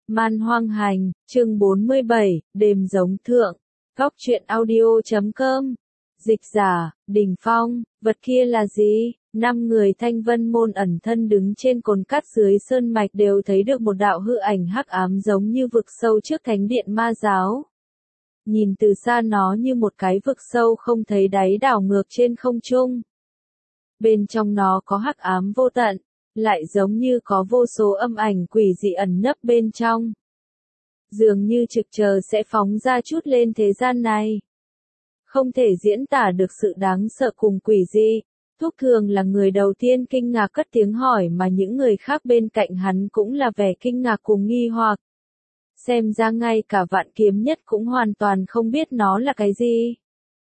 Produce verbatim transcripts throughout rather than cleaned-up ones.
Man Hoang Hành, chương bốn mươi bảy, Đêm Giống Thượng, Góc truyện audio chấm com, dịch giả, Đình Phong, vật kia là gì? Năm người Thanh Vân môn ẩn thân đứng trên cồn cát dưới sơn mạch đều thấy được một đạo hư ảnh hắc ám giống như vực sâu trước thánh điện ma giáo. Nhìn từ xa nó như một cái vực sâu không thấy đáy đảo ngược trên không trung. Bên trong nó có hắc ám vô tận, lại giống như có vô số âm ảnh quỷ dị ẩn nấp bên trong. Dường như trực chờ sẽ phóng ra chút lên thế gian này. Không thể diễn tả được sự đáng sợ cùng quỷ dị. Thúc Thường là người đầu tiên kinh ngạc cất tiếng hỏi mà những người khác bên cạnh hắn cũng là vẻ kinh ngạc cùng nghi hoặc. Xem ra ngay cả Vạn Kiếm Nhất cũng hoàn toàn không biết nó là cái gì.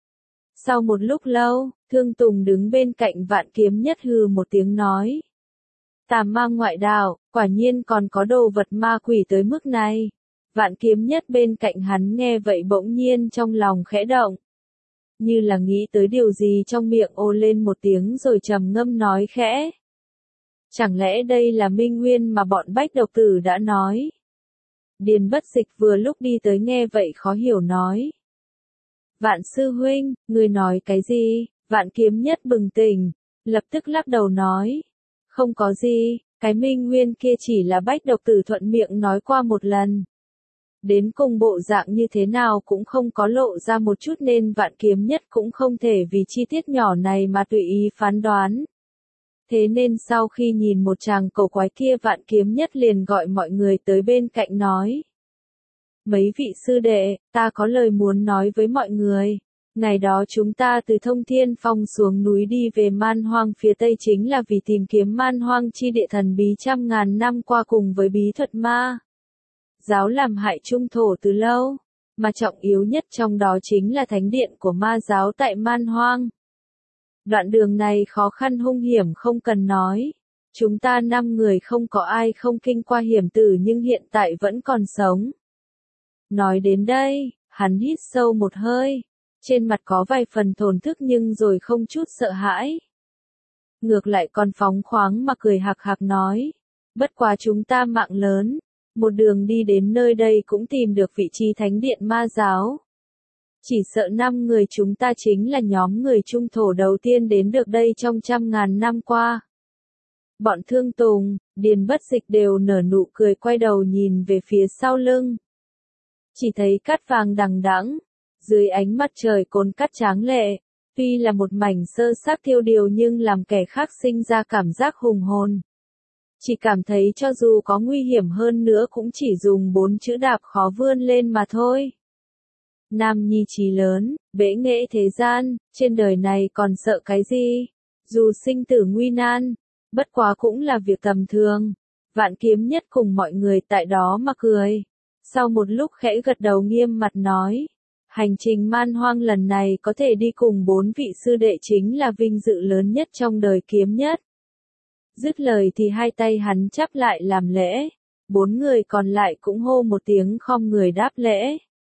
Sau một lúc lâu, Thương Tùng đứng bên cạnh Vạn Kiếm Nhất hừ một tiếng nói. Tà ma ngoại đạo, quả nhiên còn có đồ vật ma quỷ tới mức này. Vạn Kiếm Nhất bên cạnh hắn nghe vậy bỗng nhiên trong lòng khẽ động. Như là nghĩ tới điều gì trong miệng ô lên một tiếng rồi trầm ngâm nói khẽ. Chẳng lẽ đây là Minh Nguyên mà bọn Bách Độc Tử đã nói? Điền Bất Dịch vừa lúc đi tới nghe vậy khó hiểu nói. Vạn sư huynh, ngươi nói cái gì? Vạn Kiếm Nhất bừng tỉnh, lập tức lắc đầu nói. Không có gì, cái Minh Nguyên kia chỉ là Bách Độc Tử thuận miệng nói qua một lần. Đến cùng bộ dạng như thế nào cũng không có lộ ra một chút nên Vạn Kiếm Nhất cũng không thể vì chi tiết nhỏ này mà tùy ý phán đoán. Thế nên sau khi nhìn một chàng cầu quái kia Vạn Kiếm Nhất liền gọi mọi người tới bên cạnh nói. Mấy vị sư đệ, ta có lời muốn nói với mọi người. Ngày đó chúng ta từ Thông Thiên Phong xuống núi đi về Man Hoang phía Tây chính là vì tìm kiếm Man Hoang chi địa thần bí trăm ngàn năm qua cùng với bí thuật ma giáo làm hại trung thổ từ lâu, mà trọng yếu nhất trong đó chính là thánh điện của ma giáo tại Man Hoang. Đoạn đường này khó khăn hung hiểm không cần nói. Chúng ta năm người không có ai không kinh qua hiểm tử nhưng hiện tại vẫn còn sống. Nói đến đây, hắn hít sâu một hơi. Trên mặt có vài phần thổn thức nhưng rồi không chút sợ hãi. Ngược lại còn phóng khoáng mà cười hạc hạc nói. Bất quá chúng ta mạng lớn. Một đường đi đến nơi đây cũng tìm được vị trí thánh điện ma giáo. Chỉ sợ năm người chúng ta chính là nhóm người trung thổ đầu tiên đến được đây trong trăm ngàn năm qua. Bọn Thương Tùng, Điền Bất Dịch đều nở nụ cười quay đầu nhìn về phía sau lưng. Chỉ thấy cát vàng đằng đẵng, dưới ánh mặt trời cồn cát tráng lệ, tuy là một mảnh sơ xác thiêu điều nhưng làm kẻ khác sinh ra cảm giác hùng hồn. Chỉ cảm thấy cho dù có nguy hiểm hơn nữa cũng chỉ dùng bốn chữ đạp khó vươn lên mà thôi. Nam nhi chí lớn, bể nghệ thế gian, trên đời này còn sợ cái gì? Dù sinh tử nguy nan, bất quá cũng là việc tầm thường. Vạn Kiếm Nhất cùng mọi người tại đó mà cười. Sau một lúc khẽ gật đầu nghiêm mặt nói. Hành trình Man Hoang lần này có thể đi cùng bốn vị sư đệ chính là vinh dự lớn nhất trong đời Kiếm Nhất. Dứt lời thì hai tay hắn chắp lại làm lễ. Bốn người còn lại cũng hô một tiếng khom người đáp lễ.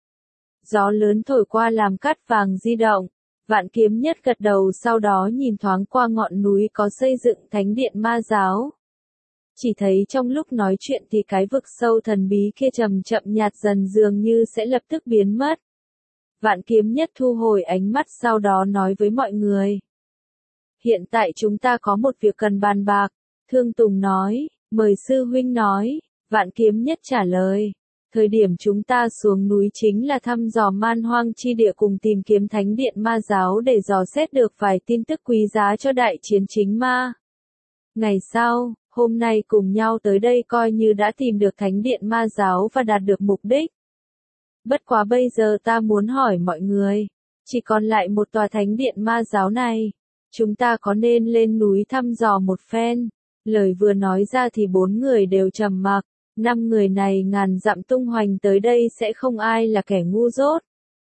Gió lớn thổi qua làm cát vàng di động. Vạn Kiếm Nhất gật đầu sau đó nhìn thoáng qua ngọn núi có xây dựng thánh điện ma giáo. Chỉ thấy trong lúc nói chuyện thì cái vực sâu thần bí kia chậm chậm nhạt dần dường như sẽ lập tức biến mất. Vạn Kiếm Nhất thu hồi ánh mắt sau đó nói với mọi người. Hiện tại chúng ta có một việc cần bàn bạc. Thương Tùng nói, mời sư huynh nói. Vạn Kiếm Nhất trả lời. Thời điểm chúng ta xuống núi chính là thăm dò Man Hoang chi địa cùng tìm kiếm thánh điện ma giáo để dò xét được vài tin tức quý giá cho đại chiến chính ma. Ngày sau, hôm nay cùng nhau tới đây coi như đã tìm được thánh điện ma giáo và đạt được mục đích. Bất quá bây giờ ta muốn hỏi mọi người, chỉ còn lại một tòa thánh điện ma giáo này, chúng ta có nên lên núi thăm dò một phen? Lời vừa nói ra thì bốn người đều trầm mặc. Năm người này ngàn dặm tung hoành tới đây sẽ không ai là kẻ ngu dốt.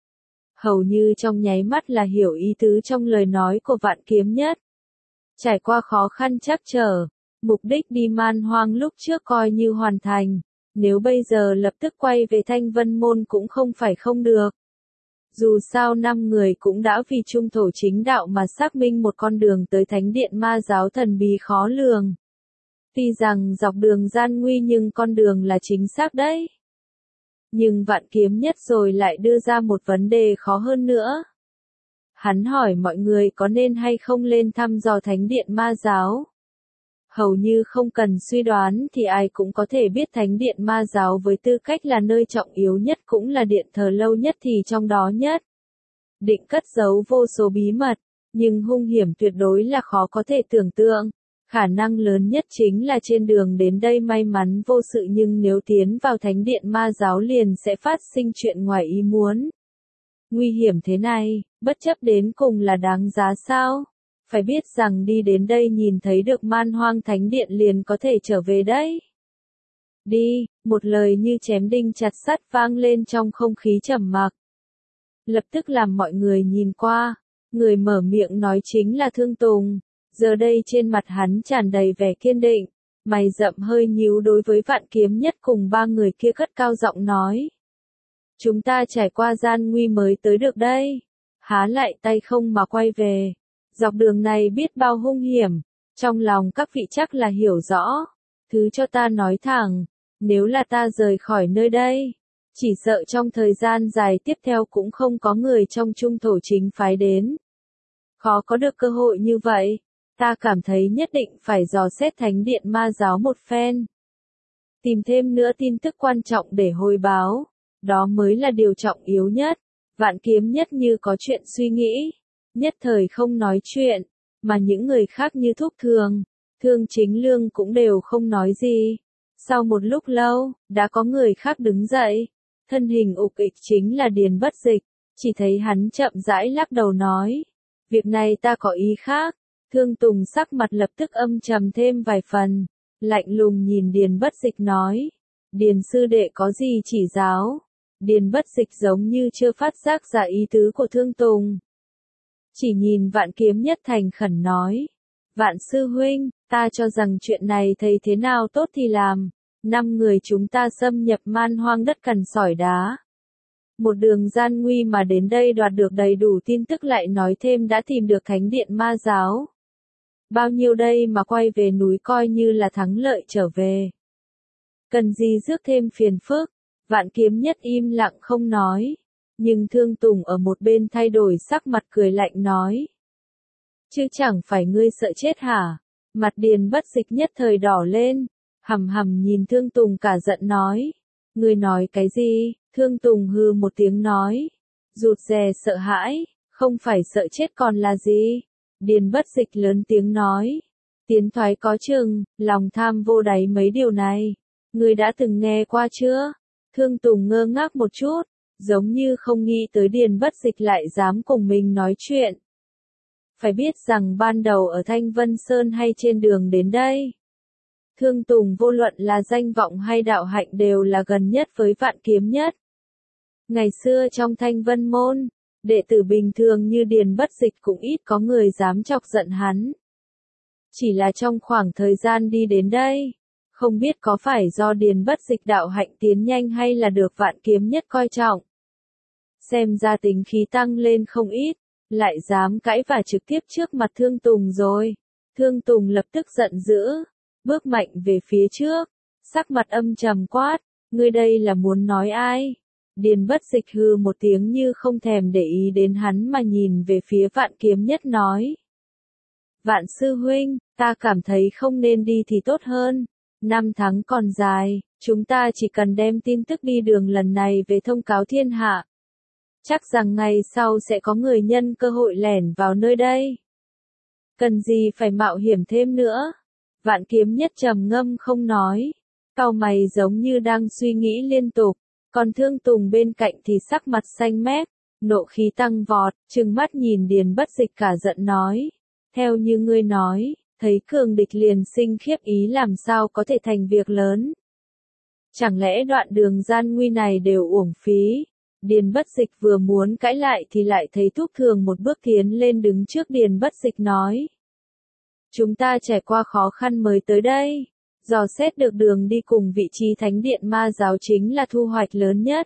Hầu như trong nháy mắt là hiểu ý tứ trong lời nói của Vạn Kiếm Nhất. Trải qua khó khăn trắc trở, mục đích đi Man Hoang lúc trước coi như hoàn thành. Nếu bây giờ lập tức quay về Thanh Vân Môn cũng không phải không được. Dù sao năm người cũng đã vì trung thổ chính đạo mà xác minh một con đường tới thánh điện ma giáo thần bí khó lường. Tuy rằng dọc đường gian nguy nhưng con đường là chính xác đấy. Nhưng Vạn Kiếm Nhất rồi lại đưa ra một vấn đề khó hơn nữa. Hắn hỏi mọi người có nên hay không lên thăm dò thánh điện ma giáo. Hầu như không cần suy đoán thì ai cũng có thể biết thánh điện ma giáo với tư cách là nơi trọng yếu nhất cũng là điện thờ lâu nhất thì trong đó nhất. Định cất giấu vô số bí mật, nhưng hung hiểm tuyệt đối là khó có thể tưởng tượng. Khả năng lớn nhất chính là trên đường đến đây may mắn vô sự nhưng nếu tiến vào thánh điện ma giáo liền sẽ phát sinh chuyện ngoài ý muốn. Nguy hiểm thế này, bất chấp đến cùng là đáng giá sao? Phải biết rằng đi đến đây nhìn thấy được Man Hoang Thánh Điện liền có thể trở về đấy. Đi, một lời như chém đinh chặt sắt vang lên trong không khí trầm mặc. Lập tức làm mọi người nhìn qua, người mở miệng nói chính là Thương Tùng. Giờ đây trên mặt hắn tràn đầy vẻ kiên định, mày rậm hơi nhíu đối với Vạn Kiếm Nhất cùng ba người kia cất cao giọng nói. Chúng ta trải qua gian nguy mới tới được đây, há lại tay không mà quay về. Dọc đường này biết bao hung hiểm, trong lòng các vị chắc là hiểu rõ. Thứ cho ta nói thẳng, nếu là ta rời khỏi nơi đây, chỉ sợ trong thời gian dài tiếp theo cũng không có người trong trung thổ chính phái đến. Khó có được cơ hội như vậy, ta cảm thấy nhất định phải dò xét thánh điện ma giáo một phen. Tìm thêm nữa tin tức quan trọng để hồi báo, đó mới là điều trọng yếu nhất. Vạn Kiếm Nhất như có chuyện suy nghĩ, nhất thời không nói chuyện, mà những người khác như Thúc Thường, Thương Chính Lương cũng đều không nói gì. Sau một lúc lâu, đã có người khác đứng dậy, thân hình ục ịch chính là Điền Bất Dịch, chỉ thấy hắn chậm rãi lắc đầu nói, việc này ta có ý khác. Thương Tùng sắc mặt lập tức âm trầm thêm vài phần, lạnh lùng nhìn Điền Bất Dịch nói, Điền sư đệ có gì chỉ giáo. Điền Bất Dịch giống như chưa phát giác ra ý tứ của Thương Tùng. Chỉ nhìn Vạn Kiếm Nhất thành khẩn nói, Vạn sư huynh, ta cho rằng chuyện này thầy thế nào tốt thì làm. Năm người chúng ta xâm nhập Man Hoang đất cằn sỏi đá. Một đường gian nguy mà đến đây đoạt được đầy đủ tin tức lại nói thêm đã tìm được thánh điện ma giáo. Bao nhiêu đây mà quay về núi coi như là thắng lợi trở về. Cần gì rước thêm phiền phức. Vạn Kiếm Nhất im lặng không nói. Nhưng Thương Tùng ở một bên thay đổi sắc mặt cười lạnh nói. Chứ chẳng phải ngươi sợ chết hả? Mặt Điền Bất Dịch nhất thời đỏ lên. Hầm hầm nhìn Thương Tùng cả giận nói. Ngươi nói cái gì? Thương Tùng hừ một tiếng nói. Rụt rè sợ hãi, không phải sợ chết còn là gì? Điền Bất Dịch lớn tiếng nói. Tiến thoái có chừng, lòng tham vô đáy mấy điều này. Ngươi đã từng nghe qua chưa? Thương Tùng ngơ ngác một chút, giống như không nghĩ tới Điền Bất Dịch lại dám cùng mình nói chuyện. Phải biết rằng ban đầu ở Thanh Vân Sơn hay trên đường đến đây, Thương Tùng vô luận là danh vọng hay đạo hạnh đều là gần nhất với Vạn Kiếm Nhất. Ngày xưa trong Thanh Vân Môn, đệ tử bình thường như Điền Bất Dịch cũng ít có người dám chọc giận hắn. Chỉ là trong khoảng thời gian đi đến đây, không biết có phải do Điền Bất Dịch đạo hạnh tiến nhanh hay là được Vạn Kiếm Nhất coi trọng. Xem ra tính khí tăng lên không ít, lại dám cãi và trực tiếp trước mặt Thương Tùng rồi. Thương Tùng lập tức giận dữ, bước mạnh về phía trước, sắc mặt âm trầm quát, ngươi đây là muốn nói ai? Điền Bất Dịch hừ một tiếng như không thèm để ý đến hắn mà nhìn về phía Vạn Kiếm Nhất nói. Vạn sư huynh, ta cảm thấy không nên đi thì tốt hơn. Năm tháng còn dài, chúng ta chỉ cần đem tin tức đi đường lần này về thông cáo thiên hạ. Chắc rằng ngày sau sẽ có người nhân cơ hội lẻn vào nơi đây. Cần gì phải mạo hiểm thêm nữa? Vạn Kiếm Nhất trầm ngâm không nói. Cau mày giống như đang suy nghĩ liên tục. Còn Thương Tùng bên cạnh thì sắc mặt xanh mét, nộ khí tăng vọt, trừng mắt nhìn Điền Bất Dịch cả giận nói. Theo như ngươi nói, thấy cường địch liền sinh khiếp ý làm sao có thể thành việc lớn. Chẳng lẽ đoạn đường gian nguy này đều uổng phí? Điền Bất Dịch vừa muốn cãi lại thì lại thấy Thúc Thường một bước tiến lên đứng trước Điền Bất Dịch nói. Chúng ta trải qua khó khăn mới tới đây. Dò xét được đường đi cùng vị trí thánh điện ma giáo chính là thu hoạch lớn nhất.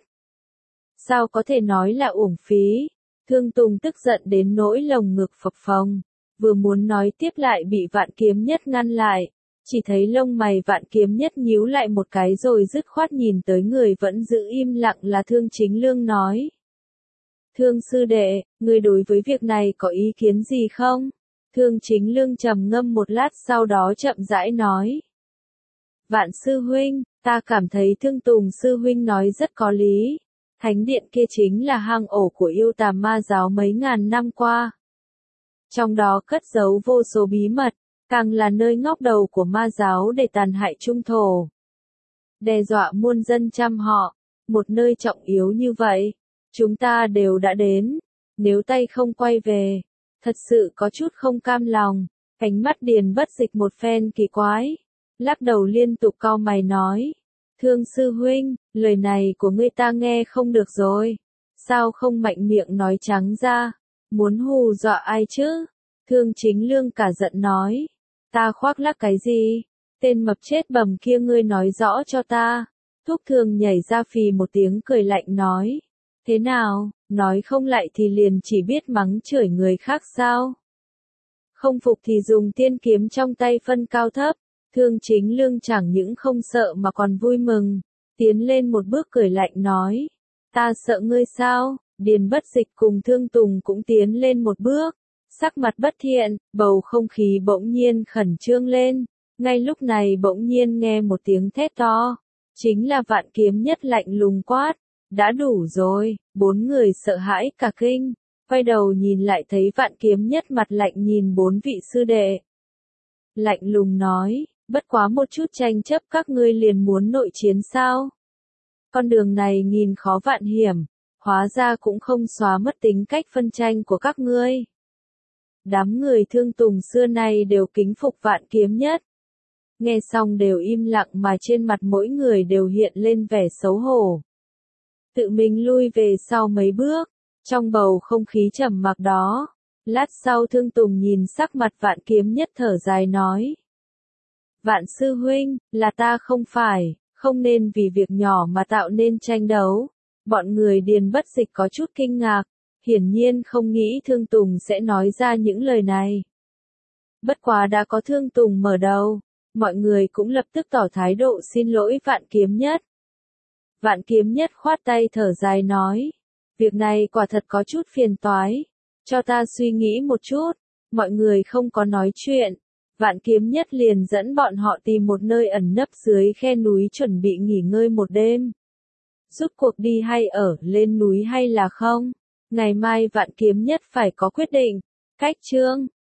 Sao có thể nói là uổng phí? Thương Tùng tức giận đến nỗi lồng ngực phập phồng. Vừa muốn nói tiếp lại bị Vạn Kiếm Nhất ngăn lại. Chỉ thấy lông mày Vạn Kiếm Nhất nhíu lại một cái rồi dứt khoát nhìn tới người vẫn giữ im lặng là Thương Chính Lương nói. Thương sư đệ, ngươi đối với việc này có ý kiến gì không? Thương Chính Lương trầm ngâm một lát sau đó chậm rãi nói. Vạn sư huynh, ta cảm thấy Thương Tùng sư huynh nói rất có lý. Thánh điện kia chính là hang ổ của yêu tà ma giáo mấy ngàn năm qua. Trong đó cất giấu vô số bí mật, càng là nơi ngóc đầu của ma giáo để tàn hại trung thổ. Đe dọa muôn dân trăm họ, một nơi trọng yếu như vậy, chúng ta đều đã đến, nếu tay không quay về, thật sự có chút không cam lòng. Ánh mắt Điền Bất Dịch một phen kỳ quái, lắc đầu liên tục cau mày nói. Thương sư huynh, lời này của ngươi ta nghe không được rồi. Sao không mạnh miệng nói trắng ra? Muốn hù dọa ai chứ? Thương Chính Lương cả giận nói. Ta khoác lác cái gì? Tên mập chết bầm kia ngươi nói rõ cho ta. Thúc Thường nhảy ra phì một tiếng cười lạnh nói. Thế nào, nói không lại thì liền chỉ biết mắng chửi người khác sao? Không phục thì dùng tiên kiếm trong tay phân cao thấp. Thương Chính Lương chẳng những không sợ mà còn vui mừng, tiến lên một bước cười lạnh nói, ta sợ ngươi sao? Điền Bất Dịch cùng Thương Tùng cũng tiến lên một bước, sắc mặt bất thiện, bầu không khí bỗng nhiên khẩn trương lên, ngay lúc này bỗng nhiên nghe một tiếng thét to, chính là Vạn Kiếm Nhất lạnh lùng quát, đã đủ rồi, bốn người sợ hãi cả kinh, quay đầu nhìn lại thấy Vạn Kiếm Nhất mặt lạnh nhìn bốn vị sư đệ. Lạnh lùng nói, bất quá một chút tranh chấp các ngươi liền muốn nội chiến sao? Con đường này nghìn khó vạn hiểm, hóa ra cũng không xóa mất tính cách phân tranh của các ngươi. Đám người Thương Tùng xưa nay đều kính phục Vạn Kiếm Nhất. Nghe xong đều im lặng mà trên mặt mỗi người đều hiện lên vẻ xấu hổ. Tự mình lui về sau mấy bước, trong bầu không khí trầm mặc đó. Lát sau Thương Tùng nhìn sắc mặt Vạn Kiếm Nhất thở dài nói. Vạn sư huynh, là ta không phải, không nên vì việc nhỏ mà tạo nên tranh đấu. Bọn người Điền Bất Dịch có chút kinh ngạc, hiển nhiên không nghĩ Thương Tùng sẽ nói ra những lời này. Bất quá đã có Thương Tùng mở đầu, mọi người cũng lập tức tỏ thái độ xin lỗi Vạn Kiếm Nhất. Vạn Kiếm Nhất khoát tay thở dài nói, việc này quả thật có chút phiền toái, cho ta suy nghĩ một chút. Mọi người không có nói chuyện. Vạn Kiếm Nhất liền dẫn bọn họ tìm một nơi ẩn nấp dưới khe núi chuẩn bị nghỉ ngơi một đêm. Rút cuộc đi hay ở, lên núi hay là không? Ngày mai Vạn Kiếm Nhất phải có quyết định. Cách chương